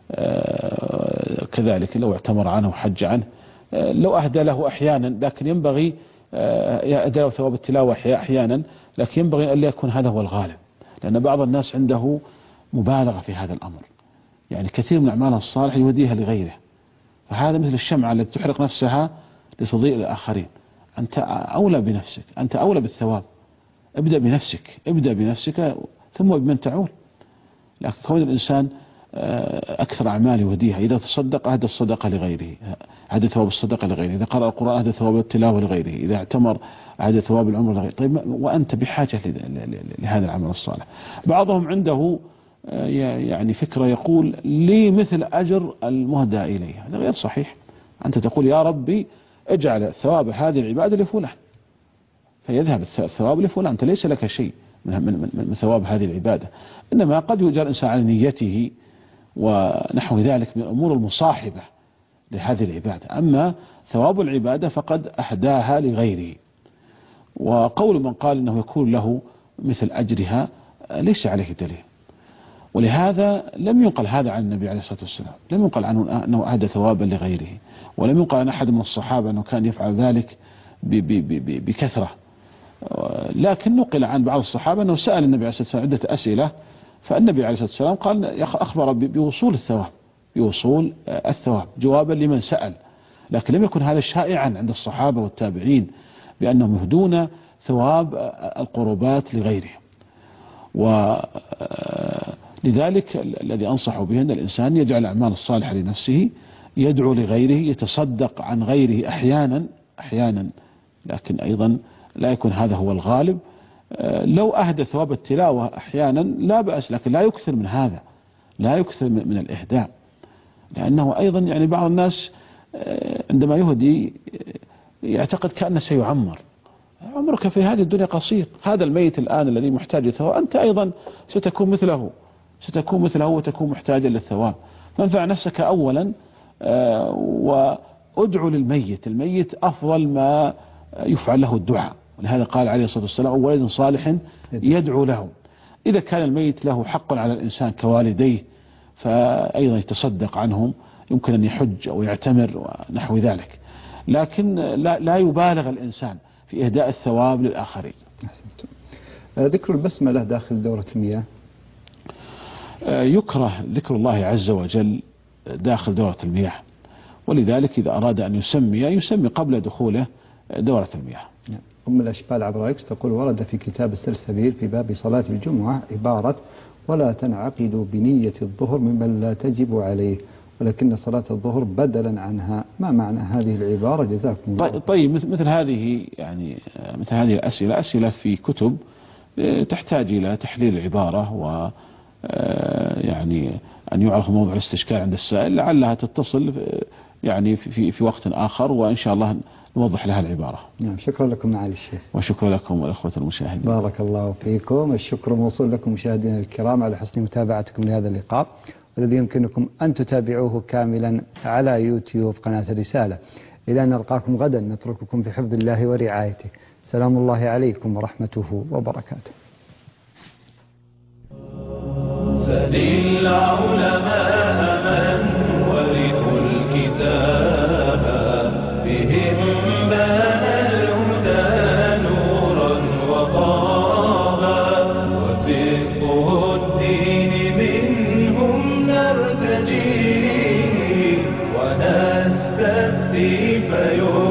كذلك لو اعتمر عنه وحج عنه، لو أهدى له أحيانا، لكن ينبغي أهدى له ثواب التلاوة أحيانا، لكن ينبغي أن لا يكون هذا هو الغالب، لأن بعض الناس عنده مبالغة في هذا الأمر، يعني كثير من أعماله الصالح يوديها لغيره، فهذا مثل الشمعة التي تحرق نفسها لتضيء الآخرين. أنت أولى بنفسك، أنت أولى بالثواب، ابدأ بنفسك، ابدأ بنفسك ثم بمن تعول. لكن كون الإنسان أكثر أعمال يهديها، إذا تصدق أهدى الصدقة لغيره، أهدى ثواب الصدقة لغيره، إذا قرأ القرآن أهدى ثواب التلاوة لغيره، إذا اعتمر أهدى ثواب العمر لغيره. طيب وأنت بحاجة لهذا العمل الصالح. بعضهم عنده يعني فكرة يقول لي مثل أجر المهدى إليه، هذا غير صحيح. أنت تقول يا ربي اجعل ثواب هذه العبادة لفلان، فيذهب الثواب لفلان، أنت ليس لك شيء من, من, من, من ثواب هذه العبادة. إنما قد يؤجر الإنسان على نيته ونحو ذلك من الأمور المصاحبة لهذه العبادة، أما ثواب العبادة فقد أهداها لغيره. وقول من قال إنه يكون له مثل أجرها ليس عليه دليل، ولهذا لم ينقل هذا عن النبي عليه الصلاة والسلام، لم ينقل عنه أنه أهدى ثوابا لغيره، ولم ينقل عن أحد من الصحابة أنه كان يفعل ذلك بكثرة. لكن نقل عن بعض الصحابة أنه سأل النبي عليه الصلاة والسلام عدة أسئلة، فالنبي عليه الصلاة والسلام قال أخبر بوصول الثواب، بوصول الثواب جوابا لمن سأل. لكن لم يكن هذا شائعا عند الصحابة والتابعين بأنهم يهدون ثواب القربات لغيرهم. ولذلك الذي أنصح به أن الإنسان يجعل الأعمال الصالحة لنفسه، يدعو لغيره، يتصدق عن غيره أحيانا أحيانا لكن أيضا لا يكون هذا هو الغالب. لو أهدى ثواب التلاوة أحيانا لا بأس، لكن لا يكثر من هذا، لا يكثر من الإهداء، لأنه أيضا يعني بعض الناس عندما يهدي يعتقد كأنه سيعمر. عمرك في هذه الدنيا قصير، هذا الميت الآن الذي محتاج للثواب أنت أيضا ستكون مثله، ستكون مثله وتكون محتاجا للثواب. فانفع نفسك أولا وادعو للميت، الميت أفضل ما يفعل له الدعاء، ولهذا قال عليه الصلاة والسلام ولد صالح يدعو له. إذا كان الميت له حق على الإنسان كوالديه فأيضا يتصدق عنهم، يمكن أن يحج أو يعتمر ونحو ذلك، لكن لا, لا يبالغ الإنسان في إهداء الثواب للآخرين. أحسنتم. ذكر البسملة داخل دورة المياه؟ يكره ذكر الله عز وجل داخل دورة المياه، ولذلك إذا أراد أن يسمي يسمي قبل دخوله دورة المياه. أم الأشبال عبر إكس تقول: ورد في كتاب السلسبيل في باب صلاة الجمعة عبارة: ولا تنعقد بنية الظهر ممن لا تجب عليه، ولكن صلاة الظهر بدلا عنها. ما معنى هذه العبارة؟ جزاكم الله. طيب مثل هذه يعني مثل هذه الأسئلة أسئلة في كتب تحتاج إلى تحليل العبارة و يعني أن يعرف موضوع الاستشكال عند السائل، لعلها تتصل يعني في في وقت آخر، وإن شاء الله نوضح لها العبارة. نعم، شكرا لكم معالي الشيخ. وشكرا لكم والأخوة المشاهدين. بارك الله فيكم. الشكر موصول لكم مشاهدينا الكرام على حسن متابعتكم لهذا اللقاء، والذي يمكنكم أن تتابعوه كاملا على يوتيوب قناة الرسالة. إلى أن نلقاكم غدا نترككم في حفظ الله ورعايته. سلام الله عليكم ورحمته وبركاته. سل العلماء من ورثوا الكتاب بهم بان الهدى نورا وطابا، وفقه الدين منهم نرتجي ونستفتي فيؤمن